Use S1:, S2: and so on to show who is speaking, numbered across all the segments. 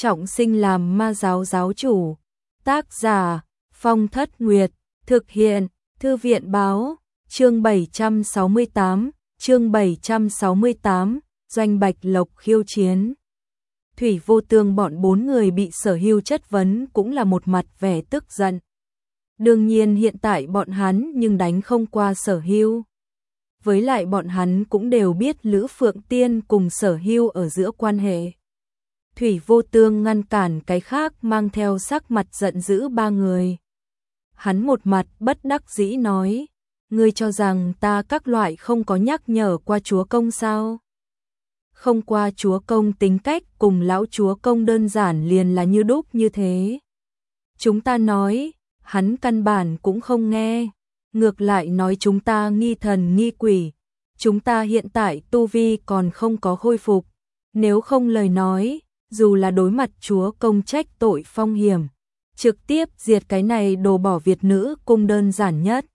S1: trọng sinh làm ma giáo giáo chủ. Tác giả Phong Thất Nguyệt, thực hiện Thư viện báo, chương 768, Doanh Bạch Lộc khiêu chiến. Thủy Vô Tương bọn 4 người bị Sở Hưu chất vấn cũng là một mặt vẻ tức giận. Đương nhiên hiện tại bọn hắn nhưng đánh không qua Sở Hưu. Với lại bọn hắn cũng đều biết Lữ Phượng Tiên cùng Sở Hưu ở giữa quan hệ. Thủy Vô Tương ngăn cản cái khác mang theo sắc mặt giận dữ 3 người. Hắn một mặt bất đắc dĩ nói, ngươi cho rằng ta các loại không có nhắc nhở qua chúa công sao? Không qua chúa công tính cách cùng lão chúa công đơn giản liền là như đúc như thế. Chúng ta nói, hắn căn bản cũng không nghe, ngược lại nói chúng ta nghi thần nghi quỷ. Chúng ta hiện tại tu vi còn không có khôi phục, nếu không lời nói, dù là đối mặt chúa công trách tội phong hiểm, trực tiếp diệt cái này đồ bỏ Việt nữ cung đơn giản nhất.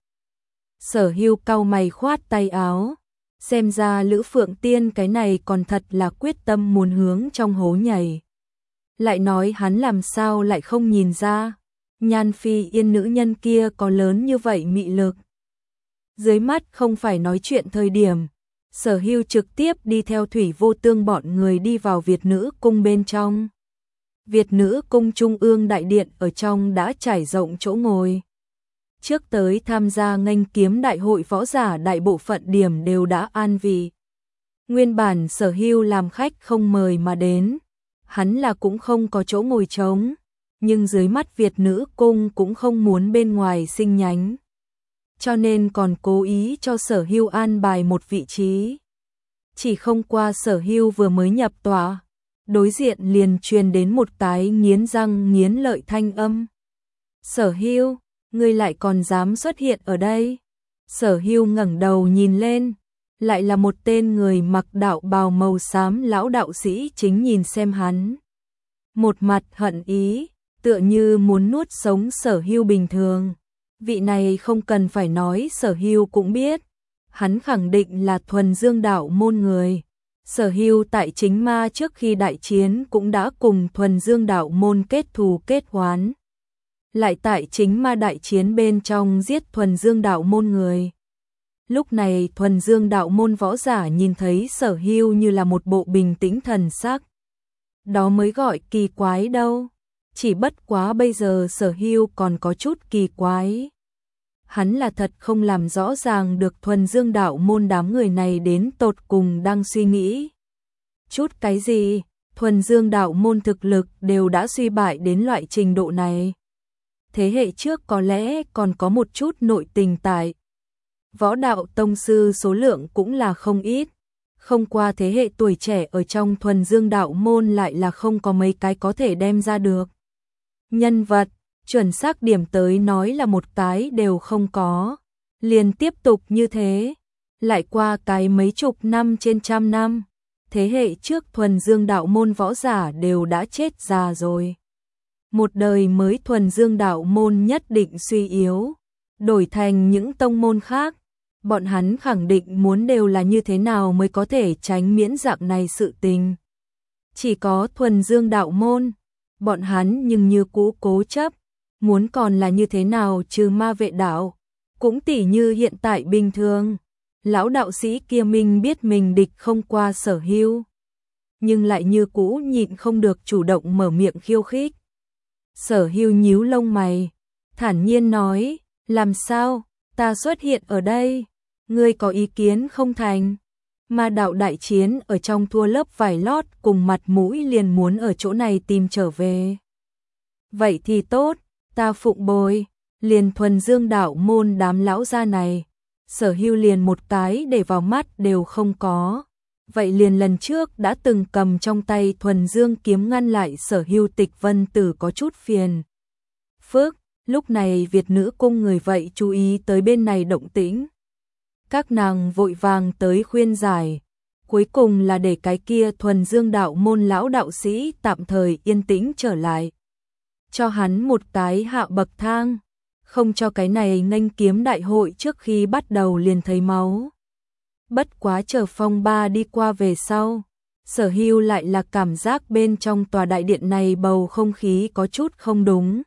S1: Sở Hưu cau mày khoát tay áo, xem ra Lữ Phượng Tiên cái này còn thật là quyết tâm muốn hướng trong hố nhảy. Lại nói hắn làm sao lại không nhìn ra, Nhan Phi Yên nữ nhân kia có lớn như vậy mị lực. Dưới mắt không phải nói chuyện thời điểm, Sở Hưu trực tiếp đi theo Thủy Vô Tương bọn người đi vào Việt nữ cung bên trong. Việt nữ cung trung ương đại điện ở trong đã trải rộng chỗ ngồi. Trước tới tham gia nghênh kiếm đại hội võ giả đại bộ phận điểm đều đã an vị. Nguyên bản Sở Hưu làm khách không mời mà đến, hắn là cũng không có chỗ ngồi trống, nhưng dưới mắt Việt nữ cung cũng không muốn bên ngoài sinh nhánh, cho nên còn cố ý cho Sở Hưu an bài một vị trí. Chỉ không qua Sở Hưu vừa mới nhập tòa, đối diện liền truyền đến một cái nghiến răng nghiến lợi thanh âm. Sở Hưu, ngươi lại còn dám xuất hiện ở đây? Sở Hưu ngẩng đầu nhìn lên, lại là một tên người mặc đạo bào màu xám lão đạo sĩ chính nhìn xem hắn. Một mặt hận ý, tựa như muốn nuốt sống Sở Hưu bình thường. Vị này không cần phải nói Sở Hưu cũng biết, hắn khẳng định là thuần dương đạo môn người. Sở Hưu tại chính ma trước khi đại chiến cũng đã cùng thuần dương đạo môn kết thù kết oán. Lại tại chính ma đại chiến bên trong giết thuần dương đạo môn người. Lúc này thuần dương đạo môn võ giả nhìn thấy Sở Hưu như là một bộ bình tĩnh thần sắc. Đó mới gọi kỳ quái đâu. Chỉ bất quá bây giờ Sở Hưu còn có chút kỳ quái. Hắn là thật không làm rõ ràng được thuần dương đạo môn đám người này đến tột cùng đang suy nghĩ chút cái gì. Thuần dương đạo môn thực lực đều đã suy bại đến loại trình độ này. Thế hệ trước có lẽ còn có một chút nội tình tại. Võ đạo tông sư số lượng cũng là không ít. Không qua thế hệ tuổi trẻ ở trong thuần dương đạo môn lại là không có mấy cái có thể đem ra được. Nhân vật, chuẩn xác điểm tới nói là một cái đều không có. Liền tiếp tục như thế. Lại qua cái mấy chục năm trên trăm năm. Thế hệ trước thuần dương đạo môn võ giả đều đã chết già rồi. Một đời mới thuần dương đạo môn nhất định suy yếu. Đổi thành những tông môn khác. Bọn hắn khẳng định muốn đều là như thế nào mới có thể tránh miễn dạng này sự tình. Chỉ có thuần dương đạo môn. Bọn hắn nhưng như cũ cố chấp. Muốn còn là như thế nào trừ ma vệ đạo. Cũng tỉ như hiện tại bình thường. Lão đạo sĩ kia mình biết mình địch không qua Sở Hưu. Nhưng lại như cũ nhịn không được chủ động mở miệng khiêu khích. Sở Hưu nhíu lông mày. Thản nhiên nói. Làm sao? Ta xuất hiện ở đây. Ngươi có ý kiến không thành? Ma đạo đại chiến ở trong thua lớp vải lót cùng mặt mũi liền muốn ở chỗ này tìm trở về. Vậy thì tốt, ta phụng bồi. Liền thuần dương đạo môn đám lão gia này. Sở Hưu liền một cái để vào mắt đều không có. Vậy liền lần trước đã từng cầm trong tay thuần dương kiếm ngăn lại Sở Hưu Tịch Vân Tử có chút phiền phức. Lúc này Việt nữ cung người vậy chú ý tới bên này động tĩnh. Các nàng vội vàng tới khuyên giải. Cuối cùng là để cái kia thuần dương đạo môn lão đạo sĩ tạm thời yên tĩnh trở lại. Cho hắn một cái hạ bậc thang. Không cho cái này nghênh kiếm đại hội trước khi bắt đầu liền thấy máu. Bất quá chờ phong ba đi qua về sau. Sở Hưu lại là cảm giác bên trong tòa đại điện này bầu không khí có chút không đúng.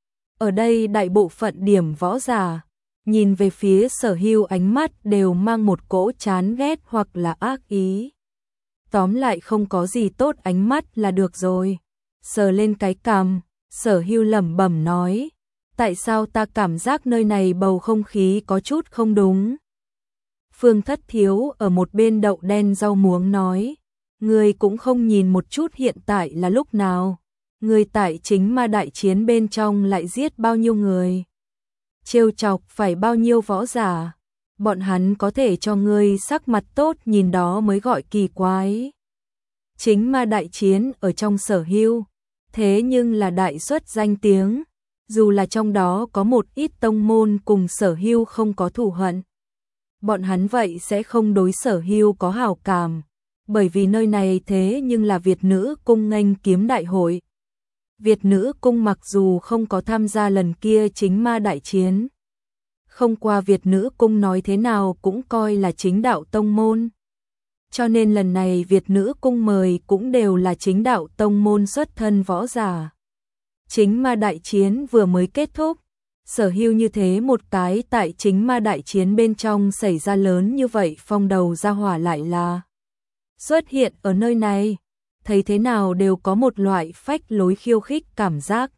S1: Ở đây đại bộ phận điểm võ giả, nhìn về phía Sở Hưu ánh mắt đều mang một cỗ chán ghét hoặc là ác ý. Tóm lại không có gì tốt, ánh mắt là được rồi. Sờ lên cái cằm, Sở Hưu lẩm bẩm nói, tại sao ta cảm giác nơi này bầu không khí có chút không đúng. Phương Thất Thiếu ở một bên đậu đen rau muống nói, ngươi cũng không nhìn một chút hiện tại là lúc nào. Ngươi tại chính ma đại chiến bên trong lại giết bao nhiêu người. Trêu chọc phải bao nhiêu võ giả. Bọn hắn có thể cho ngươi sắc mặt tốt nhìn đó mới gọi kỳ quái. Chính ma đại chiến ở trong Sở Hưu, thế nhưng là đại xuất danh tiếng. Dù là trong đó có một ít tông môn cùng Sở Hưu không có thù hận, bọn hắn vậy sẽ không đối Sở Hưu có hảo cảm, bởi vì nơi này thế nhưng là Việt Nữ Cung nghênh kiếm đại hội. Việt Nữ Cung mặc dù không có tham gia lần kia chính ma đại chiến, không qua Việt Nữ Cung nói thế nào cũng coi là chính đạo tông môn. Cho nên lần này Việt Nữ Cung mời cũng đều là chính đạo tông môn xuất thân võ giả. Chính ma đại chiến vừa mới kết thúc, Sở Hưu như thế một cái tại chính ma đại chiến bên trong xảy ra lớn như vậy phong đầu ra hỏa lại là xuất hiện ở nơi này, thấy thế nào đều có một loại phách lối khiêu khích cảm giác.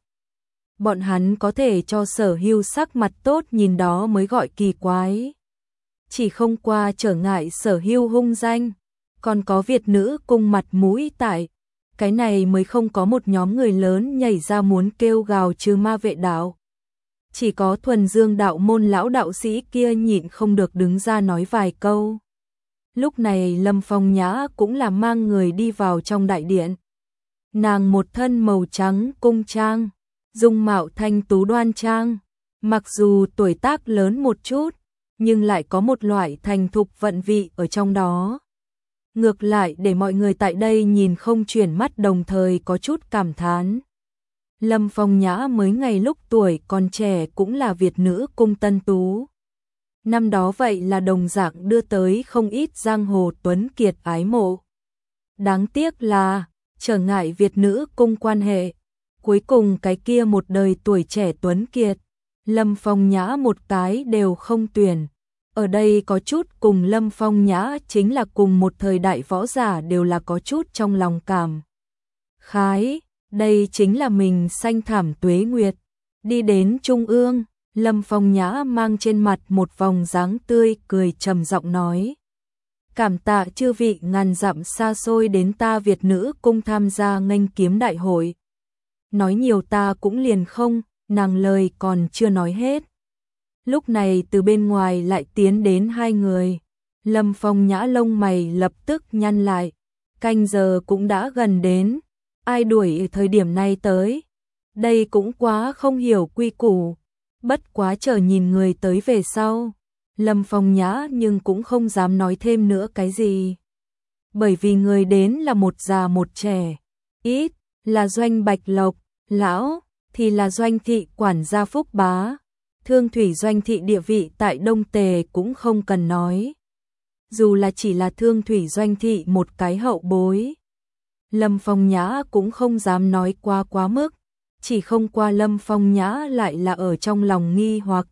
S1: Bọn hắn có thể cho Sở Hưu sắc mặt tốt nhìn đó mới gọi kỳ quái. Chỉ không qua trở ngại Sở Hưu hung danh, còn có Việt Nữ Cung mặt mũi tại, cái này mới không có một nhóm người lớn nhảy ra muốn kêu gào trừ ma vệ đạo. Chỉ có thuần dương đạo môn lão đạo sĩ kia nhịn không được đứng ra nói vài câu. Lúc này Lâm Phong Nhã cũng là mang người đi vào trong đại điện. Nàng một thân màu trắng cung trang, dung mạo thanh tú đoan trang, mặc dù tuổi tác lớn một chút, nhưng lại có một loại thành thục vận vị ở trong đó. Ngược lại để mọi người tại đây nhìn không chuyển mắt, đồng thời có chút cảm thán. Lâm Phong Nhã mới ngày lúc tuổi còn trẻ cũng là Việt Nữ Cung tân tú. Năm đó vậy là đồng dạng đưa tới không ít giang hồ tuấn kiệt ái mộ. Đáng tiếc là trở ngại Việt Nữ Cung quan hệ, cuối cùng cái kia một đời tuổi trẻ tuấn kiệt, Lâm Phong Nhã một cái đều không tuyển. Ở đây có chút cùng Lâm Phong Nhã chính là cùng một thời đại võ giả đều là có chút trong lòng cảm khái, đây chính là mình sanh thảm tuế nguyệt. Đi đến trung ương, Lâm Phong Nhã mang trên mặt một vòng dáng tươi cười trầm giọng nói, cảm tạ chư vị ngàn dặm xa xôi đến ta Việt Nữ Cung tham gia nghênh kiếm đại hội. Nói nhiều ta cũng liền không, nàng lời còn chưa nói hết. Lúc này từ bên ngoài lại tiến đến hai người. Lâm Phong Nhã lông mày lập tức nhăn lại. Canh giờ cũng đã gần đến. Ai đuổi ở thời điểm này tới? Đây cũng quá không hiểu quy củ. Bất quá chờ nhìn người tới về sau. Lâm Phong Nhã nhưng cũng không dám nói thêm nữa cái gì. Bởi vì người đến là một già một trẻ. Ít là Doanh Bạch Lộc, lão thì là Doanh thị quản gia Phúc Bá. Thương thủy Doanh thị địa vị tại Đông Tề cũng không cần nói. Dù là chỉ là Thương thủy Doanh thị một cái hậu bối, Lâm Phong Nhã cũng không dám nói quá mức. Chỉ không qua Lâm Phong Nhã lại là ở trong lòng nghi hoặc.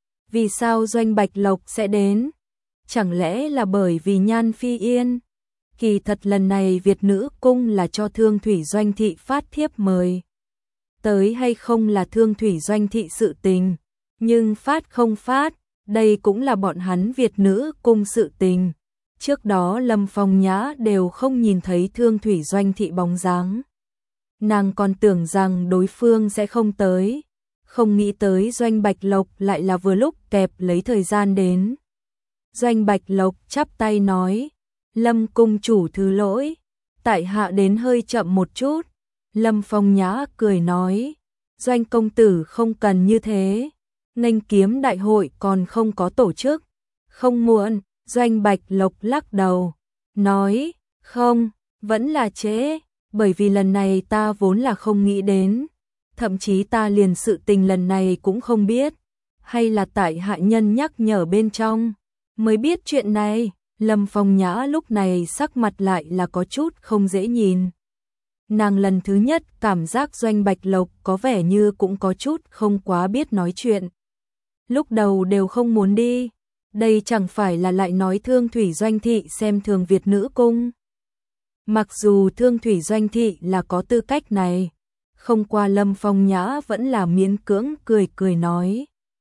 S1: Vì sao Doanh Bạch Lộc sẽ đến? Chẳng lẽ là bởi vì Nhan Phi Yên? Kỳ thật lần này Việt Nữ Cung là cho Thương thủy Doanh thị phát thiếp mời. Tới hay không là Thương thủy Doanh thị sự tình. Nhưng phát không phát, đây cũng là bọn hắn Việt Nữ Cung sự tình. Trước đó Lâm Phong Nhã đều không nhìn thấy Thương thủy Doanh thị bóng dáng. Nàng còn tưởng rằng đối phương sẽ không tới. Không nghĩ tới Doanh Bạch Lộc lại là vừa lúc kẹp lấy thời gian đến. Doanh Bạch Lộc chắp tay nói, Lâm cung chủ thứ lỗi, tại hạ đến hơi chậm một chút. Lâm Phong Nhã cười nói, Doanh công tử không cần như thế. Nghênh kiếm đại hội còn không có tổ chức. Không muộn. Doanh Bạch Lộc lắc đầu, nói, không, vẫn là trễ, bởi vì lần này ta vốn là không nghĩ đến, thậm chí ta liền sự tình lần này cũng không biết, hay là tại hạ nhân nhắc nhở bên trong, mới biết chuyện này. Lâm Phong Nhã lúc này sắc mặt lại là có chút không dễ nhìn. Nàng lần thứ nhất cảm giác Doanh Bạch Lộc có vẻ như cũng có chút không quá biết nói chuyện. Lúc đầu đều không muốn đi, đây chẳng phải là lại nói Thương Thủy Doanh Thị xem thường Việt Nữ Cung. Mặc dù Thương Thủy Doanh Thị là có tư cách này, không qua Lâm Phong Nhã vẫn là miễn cưỡng cười cười nói.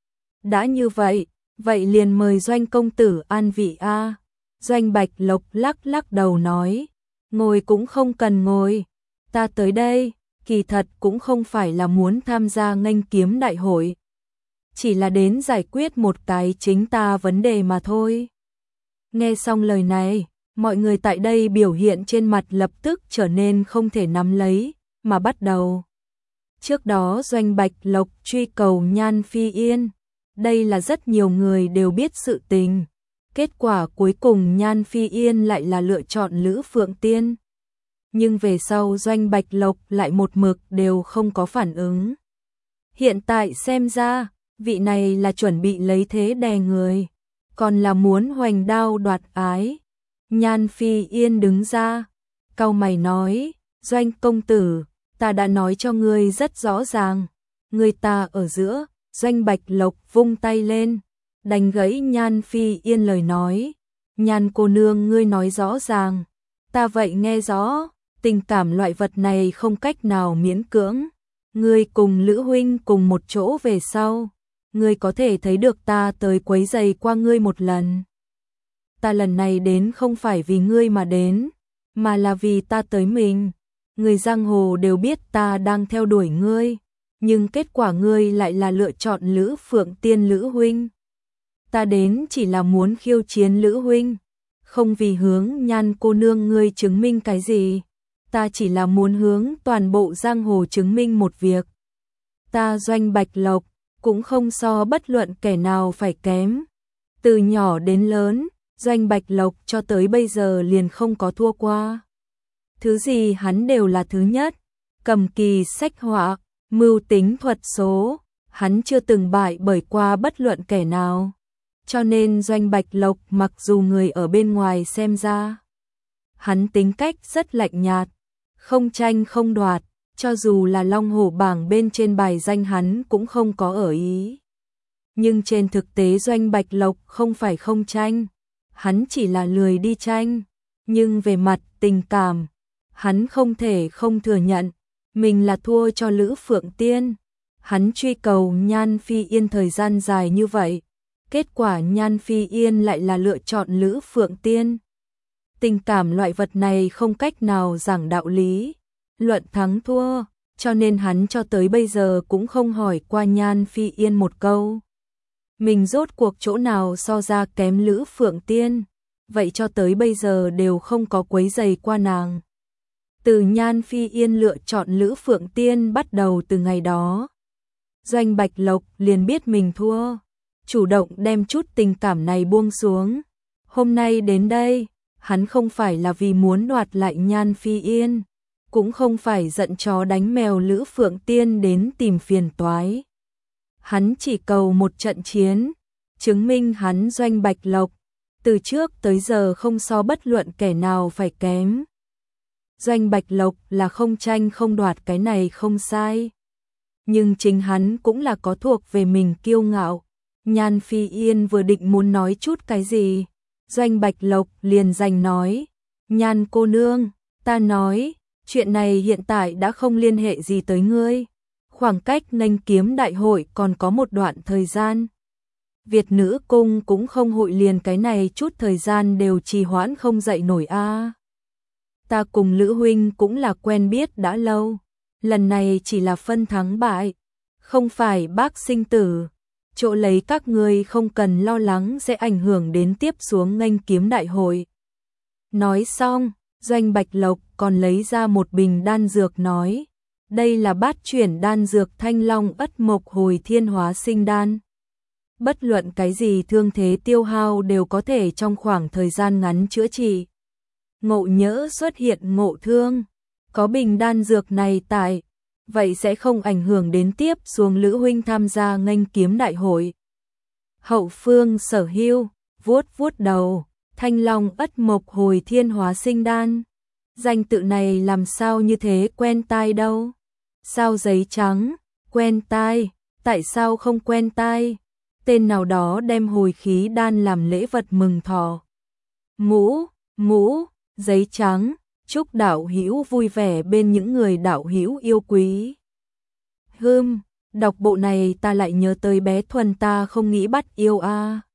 S1: Đã như vậy, vậy liền mời Doanh công tử an vị a. Doanh Bạch Lộc lắc lắc đầu nói, ngồi cũng không cần ngồi, ta tới đây, kỳ thật cũng không phải là muốn tham gia nghênh kiếm đại hội. Chỉ là đến giải quyết một cái chính ta vấn đề mà thôi. Nghe xong lời này, mọi người tại đây biểu hiện trên mặt lập tức trở nên không thể nắm lấy, mà bắt đầu. Trước đó Doanh Bạch Lộc truy cầu Nhan Phi Yên, đây là rất nhiều người đều biết sự tình. Kết quả cuối cùng Nhan Phi Yên lại là lựa chọn Lữ Phượng Tiên. Nhưng về sau Doanh Bạch Lộc lại một mực đều không có phản ứng. Hiện tại xem ra, vị này là chuẩn bị lấy thế đè người, còn là muốn hoành đao đoạt ái. Nhan Phi Yên đứng ra, cau mày nói, Doanh công tử, ta đã nói cho ngươi rất rõ ràng, người ta ở giữa. Doanh Bạch Lộc vung tay lên, đánh gãy Nhan Phi Yên lời nói. Nhan cô nương ngươi nói rõ ràng, ta vậy nghe rõ, tình cảm loại vật này không cách nào miễn cưỡng. Ngươi cùng Lữ huynh cùng một chỗ về sau, ngươi có thể thấy được ta tới quấy rầy qua ngươi một lần. Ta lần này đến không phải vì ngươi mà đến, mà là vì ta tới mình. Người giang hồ đều biết ta đang theo đuổi ngươi, nhưng kết quả ngươi lại là lựa chọn Lữ Phượng Tiên Lữ huynh. Ta đến chỉ là muốn khiêu chiến Lữ huynh, không vì hướng Nhan cô nương ngươi chứng minh cái gì, ta chỉ là muốn hướng toàn bộ giang hồ chứng minh một việc. Ta Doanh Bạch Lộc cũng không so bất luận kẻ nào phải kém. Từ nhỏ đến lớn, Doanh Bạch Lộc cho tới bây giờ liền không có thua qua. Thứ gì hắn đều là thứ nhất, cầm kỳ sách họa, mưu tính thuật số, hắn chưa từng bại bởi qua bất luận kẻ nào. Cho nên Doanh Bạch Lộc mặc dù người ở bên ngoài xem ra, hắn tính cách rất lạnh nhạt, không tranh không đoạt, cho dù là Long Hổ bảng bên trên bài danh hắn cũng không có ở ý. Nhưng trên thực tế Doanh Bạch Lộc không phải không tranh, hắn chỉ là lười đi tranh, nhưng về mặt tình cảm, hắn không thể không thừa nhận, mình là thua cho Lữ Phượng Tiên. Hắn truy cầu Nhan Phi Yên thời gian dài như vậy, kết quả Nhan Phi Yên lại là lựa chọn Lữ Phượng Tiên. Tình cảm loại vật này không cách nào giảng đạo lý, luận thắng thua, cho nên hắn cho tới bây giờ cũng không hỏi qua Nhan Phi Yên một câu. Mình rốt cuộc chỗ nào so ra kém Lữ Phượng Tiên, vậy cho tới bây giờ đều không có quấy rầy qua nàng. Từ Nhan Phi Yên lựa chọn Lữ Phượng Tiên bắt đầu từ ngày đó, Doanh Bạch Lộc liền biết mình thua, chủ động đem chút tình cảm này buông xuống. Hôm nay đến đây, hắn không phải là vì muốn đoạt lại Nhan Phi Yên, cũng không phải giận chó đánh mèo Lữ Phượng Tiên đến tìm phiền toái. Hắn chỉ cầu một trận chiến, chứng minh hắn Doanh Bạch Lộc, từ trước tới giờ không so bất luận kẻ nào phải kém. Doanh Bạch Lộc là không tranh không đoạt cái này không sai. Nhưng chính hắn cũng là có thuộc về mình kiêu ngạo. Nhan Phi Yên vừa định muốn nói chút cái gì, Doanh Bạch Lộc liền giành nói, Nhan cô nương, ta nói, chuyện này hiện tại đã không liên hệ gì tới ngươi. Khoảng cách nghênh kiếm đại hội còn có một đoạn thời gian. Việt Nữ Cung cũng không hội liền cái này chút thời gian đều trì hoãn không dậy nổi a. Ta cùng Lữ huynh cũng là quen biết đã lâu, lần này chỉ là phân thắng bại, không phải bác sinh tử, chỗ lấy các ngươi không cần lo lắng sẽ ảnh hưởng đến tiếp xuống nghênh kiếm đại hội. Nói xong, Doanh Bạch Lộc còn lấy ra một bình đan dược nói, đây là bát chuyển đan dược Thanh Long Ất Mộc Hồi Thiên Hóa Sinh Đan. Bất luận cái gì thương thế tiêu hao đều có thể trong khoảng thời gian ngắn chữa trị. Ngộ nhỡ xuất hiện ngộ thương, có bình đan dược này tại, vậy sẽ không ảnh hưởng đến tiếp xuống Lữ huynh tham gia nghênh kiếm đại hội. Hậu phương Sở Hưu vuốt vuốt đầu, Thanh Long ất mộc hồi thiên hóa sinh đan. Danh tự này làm sao như thế quen tai đâu. Sao giấy trắng, quen tai, tại sao không quen tai? Tên nào đó đem hồi khí đan làm lễ vật mừng thọ. Ngũ, giấy trắng, chúc đạo hữu vui vẻ bên những người đạo hữu yêu quý. Đọc bộ này ta lại nhớ tới bé Thuần ta không nghĩ bắt yêu a.